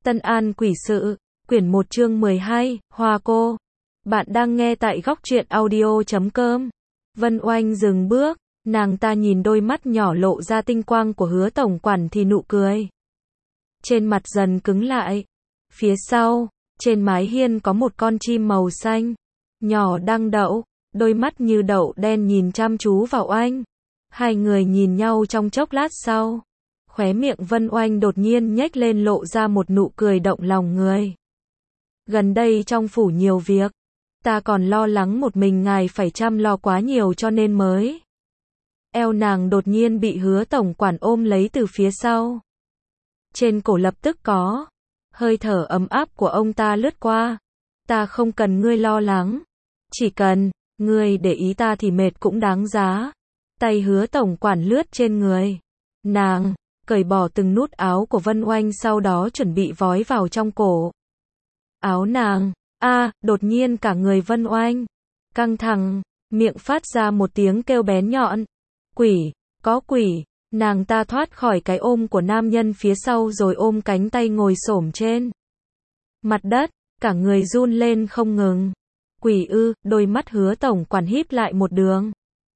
Tân An Quỷ Sự, quyển 1 chương 12, Hoa Cô. Bạn đang nghe tại góc truyện audio.com. Vân Oanh dừng bước, nàng ta nhìn đôi mắt nhỏ lộ ra tinh quang của Hứa tổng quản thì nụ cười trên mặt dần cứng lại. Phía sau, trên mái hiên có một con chim màu xanh, nhỏ đang đậu, đôi mắt như đậu đen nhìn chăm chú vào Oanh. Hai người nhìn nhau trong chốc lát sau. Khóe miệng Vân Oanh đột nhiên nhếch lên lộ ra một nụ cười động lòng người. Gần đây trong phủ nhiều việc, ta còn lo lắng một mình ngài phải chăm lo quá nhiều cho nên mới. Eo nàng đột nhiên bị Hứa tổng quản ôm lấy từ phía sau. Trên cổ lập tức có hơi thở ấm áp của ông ta lướt qua. Ta không cần ngươi lo lắng, chỉ cần ngươi để ý ta thì mệt cũng đáng giá. Tay Hứa tổng quản lướt trên người nàng, cởi bỏ từng nút áo của Vân Oanh, sau đó chuẩn bị vói vào trong cổ áo nàng. Đột nhiên cả người Vân Oanh căng thẳng, miệng phát ra một tiếng kêu bén nhọn. Quỷ, có quỷ. Nàng ta thoát khỏi cái ôm của nam nhân phía sau rồi ôm cánh tay ngồi xổm trên mặt đất, cả người run lên không ngừng. Quỷ ư? Đôi mắt Hứa tổng quản híp lại một đường.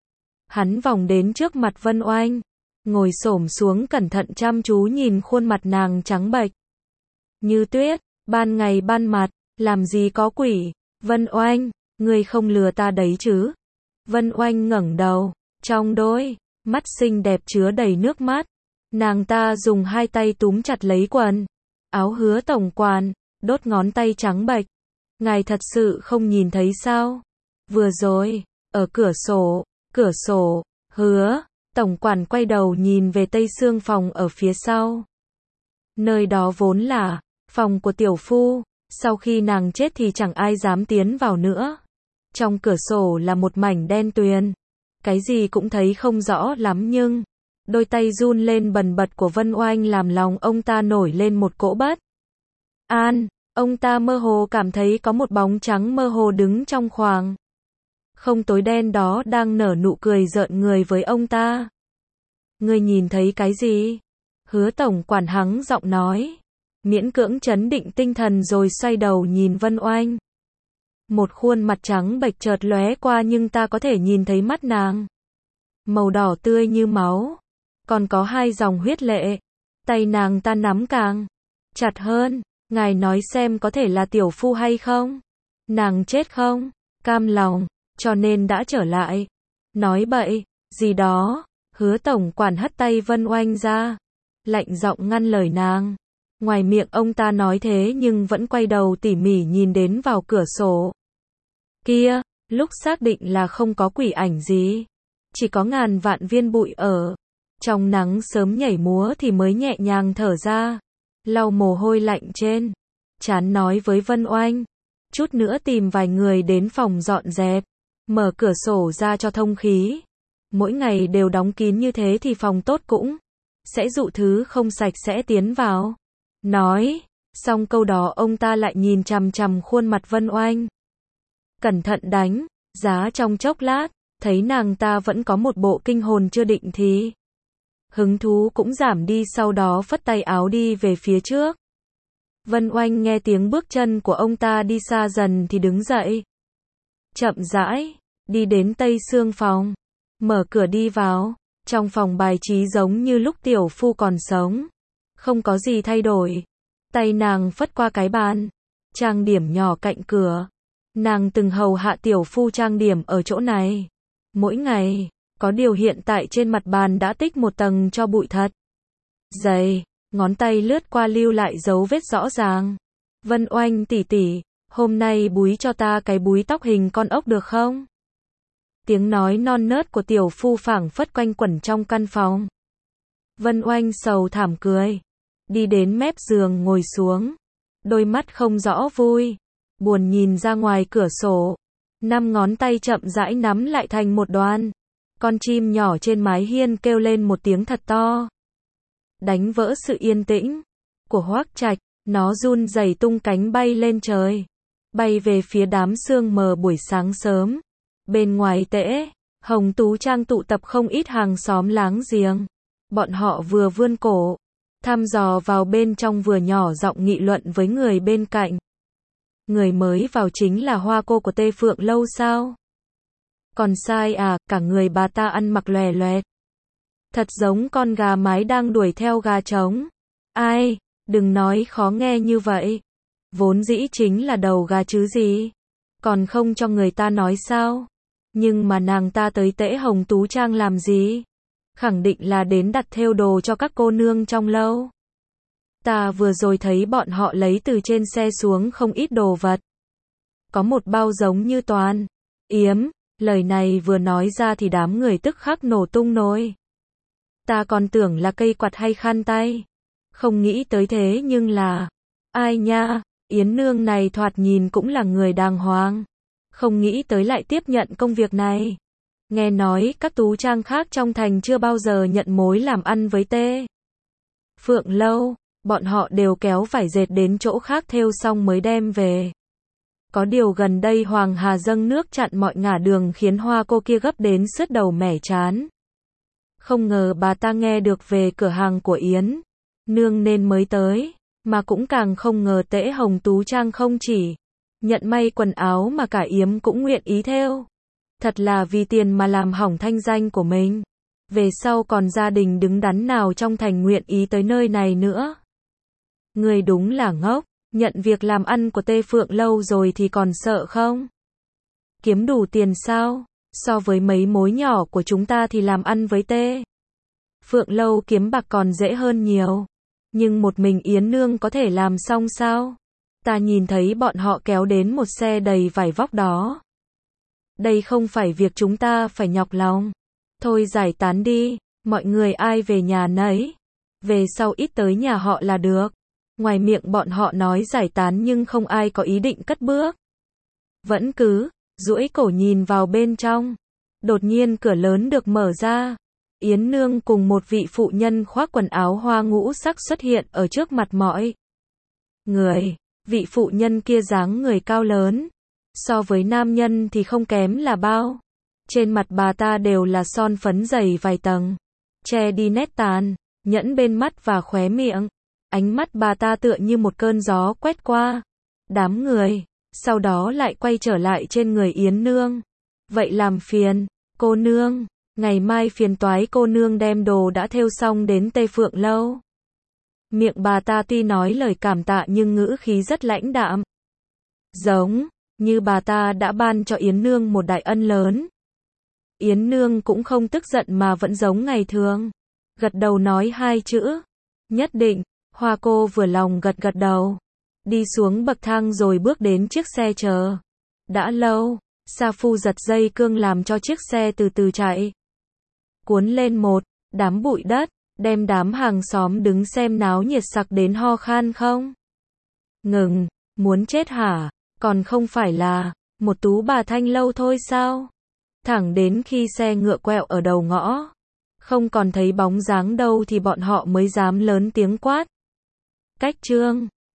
Hắn vòng đến trước mặt Vân Oanh, ngồi xổm xuống cẩn thận chăm chú nhìn khuôn mặt nàng trắng bệch như tuyết, ban ngày ban mặt, làm gì có quỷ. Vân Oanh, ngươi không lừa ta đấy chứ? Vân Oanh ngẩng đầu, trong đôi mắt xinh đẹp chứa đầy nước mắt. Nàng ta dùng hai tay túm chặt lấy quần áo Hứa tổng quản, đốt ngón tay trắng bệch. Ngài thật sự không nhìn thấy sao? Vừa rồi, ở cửa sổ, Hứa tổng quản quay đầu nhìn về tây xương phòng ở phía sau. Nơi đó vốn là phòng của tiểu phu, sau khi nàng chết thì chẳng ai dám tiến vào nữa. Trong cửa sổ là một mảnh đen tuyền, cái gì cũng thấy không rõ lắm, nhưng đôi tay run lên bần bật của Vân Oanh làm lòng ông ta nổi lên một cỗ bất an. Ông ta mơ hồ cảm thấy có một bóng trắng mơ hồ đứng trong khoảng không tối đen đó đang nở nụ cười rợn người với ông ta. Ngươi nhìn thấy cái gì? Hứa tổng quản hắng giọng nói, miễn cưỡng trấn định tinh thần rồi xoay đầu nhìn Vân Oanh. Một khuôn mặt trắng bệch chợt lóe qua nhưng ta có thể nhìn thấy mắt nàng màu đỏ tươi như máu, còn có hai dòng huyết lệ. Tay nàng ta nắm càng chặt hơn. Ngài nói xem có thể là tiểu phu hay không? Nàng chết không cam lòng, cho nên đã trở lại. Nói bậy gì đó. Hứa tổng quản hất tay Vân Oanh ra, lạnh giọng ngăn lời nàng. Ngoài miệng ông ta nói thế nhưng vẫn quay đầu tỉ mỉ nhìn đến vào cửa sổ kia. Lúc xác định là không có quỷ ảnh gì, chỉ có ngàn vạn viên bụi ở trong nắng sớm nhảy múa thì mới nhẹ nhàng thở ra, lau mồ hôi lạnh trên trán, nói với Vân Oanh, chút nữa tìm vài người đến phòng dọn dẹp, mở cửa sổ ra cho thông khí. Mỗi ngày đều đóng kín như thế thì phòng tốt cũng sẽ dụ thứ không sạch sẽ tiến vào. Nói xong câu đó ông ta lại nhìn chằm chằm khuôn mặt Vân Oanh, cẩn thận đánh giá trong chốc lát, thấy nàng ta vẫn có một bộ kinh hồn chưa định thì hứng thú cũng giảm đi, sau đó phất tay áo đi về phía trước. Vân Oanh nghe tiếng bước chân của ông ta đi xa dần thì đứng dậy, chậm rãi đi đến tây xương phòng, mở cửa đi vào. Trong phòng bài trí giống như lúc tiểu phu còn sống, không có gì thay đổi. Tay nàng phất qua cái bàn trang điểm nhỏ cạnh cửa. Nàng từng hầu hạ tiểu phu trang điểm ở chỗ này mỗi ngày, có điều hiện tại trên mặt bàn đã tích một tầng tro bụi thật dày, ngón tay lướt qua lưu lại dấu vết rõ ràng. Vân Oanh tỷ tỷ, hôm nay búi cho ta cái búi tóc hình con ốc được không? Tiếng nói non nớt của tiểu phu phảng phất quanh quẩn trong căn phòng. Vân Oanh sầu thảm cười, đi đến mép giường ngồi xuống, đôi mắt không rõ vui buồn nhìn ra ngoài cửa sổ. 5 ngón tay chậm rãi nắm lại thành một đoàn. Con chim nhỏ trên mái hiên kêu lên một tiếng thật to, đánh vỡ sự yên tĩnh của Hoắc Trạch. Nó run rẩy tung cánh bay lên trời, bay về phía đám sương mờ buổi sáng sớm. Bên ngoài Tễ Hồng Tú Trang tụ tập không ít hàng xóm láng giềng. Bọn họ vừa vươn cổ thăm dò vào bên trong vừa nhỏ giọng nghị luận với người bên cạnh. Người mới vào chính là hoa cô của Tê Phượng Lâu sao? Còn sai à, cả người bà ta ăn mặc lòe loẹt. Thật giống con gà mái đang đuổi theo gà trống. Ai, đừng nói khó nghe như vậy. Vốn dĩ chính là đầu gà chứ gì. Còn không cho người ta nói sao? Nhưng mà nàng ta tới Tễ Hồng Tú Trang làm gì? Khẳng định là đến đặt thêu đồ cho các cô nương trong lâu. Ta vừa rồi thấy bọn họ lấy từ trên xe xuống không ít đồ vật. Có một bao giống như toàn yếm, lời này vừa nói ra thì đám người tức khắc nổ tung nồi. Ta còn tưởng là cây quạt hay khăn tay. Không nghĩ tới thế nhưng là, ai nha, Yến nương này thoạt nhìn cũng là người đàng hoàng. Không nghĩ tới lại tiếp nhận công việc này. Nghe nói các tú trang khác trong thành chưa bao giờ nhận mối làm ăn với Tê Phượng Lâu, bọn họ đều kéo vải dệt đến chỗ khác thêu xong mới đem về. Có điều gần đây Hoàng Hà dâng nước chặn mọi ngả đường khiến hoa cô kia gấp đến sứt đầu mẻ chán. Không ngờ bà ta nghe được về cửa hàng của Yến nương nên mới tới, mà cũng càng không ngờ Tễ Hồng Tú Trang không chỉ nhận may quần áo mà cả Yếm cũng nguyện ý thêu. Thật là vì tiền mà làm hỏng thanh danh của mình. Về sau còn gia đình đứng đắn nào trong thành nguyện ý tới nơi này nữa. Người đúng là ngốc, nhận việc làm ăn của Tê Phượng Lâu rồi thì còn sợ không? Kiếm đủ tiền sao? So với mấy mối nhỏ của chúng ta thì làm ăn với Tê Phượng Lâu kiếm bạc còn dễ hơn nhiều. Nhưng một mình Yến nương có thể làm xong sao? Ta nhìn thấy bọn họ kéo đến một xe đầy vải vóc đó. Đây không phải việc chúng ta phải nhọc lòng. Thôi giải tán đi, mọi người ai về nhà nấy. Về sau ít tới nhà họ là được. Ngoài miệng bọn họ nói giải tán nhưng không ai có ý định cất bước. Vẫn cứ duỗi cổ nhìn vào bên trong. Đột nhiên cửa lớn được mở ra. Yến nương cùng một vị phụ nhân khoác quần áo hoa ngũ sắc xuất hiện ở trước mặt mọi người. Vị phụ nhân kia dáng người cao lớn. So với nam nhân thì không kém là bao. Trên mặt bà ta đều là son phấn dày vài tầng. Che đi nét tàn, nhẫn bên mắt và khóe miệng. Ánh mắt bà ta tựa như một cơn gió quét qua đám người. Sau đó lại quay trở lại trên người Yến nương. Vậy làm phiền, cô nương. Ngày mai phiền toái cô nương đem đồ đã thêu xong đến Tê Phượng Lâu. Miệng bà ta tuy nói lời cảm tạ nhưng ngữ khí rất lãnh đạm. Giống như bà ta đã ban cho Yến nương một đại ân lớn. Yến nương cũng không tức giận mà vẫn giống ngày thường. Gật đầu nói hai chữ. Nhất định. Hoa cô vừa lòng gật gật đầu. Đi xuống bậc thang rồi bước đến chiếc xe chờ. Đã lâu, sa phu giật dây cương làm cho chiếc xe từ từ chạy. Cuốn lên một đám bụi đất, đem đám hàng xóm đứng xem náo nhiệt sặc đến ho khan không. Ngừng, muốn chết hả? Còn không phải là một tú bà thanh lâu thôi sao? Thẳng đến khi xe ngựa quẹo ở đầu ngõ, không còn thấy bóng dáng đâu thì bọn họ mới dám lớn tiếng quát. Cách trương.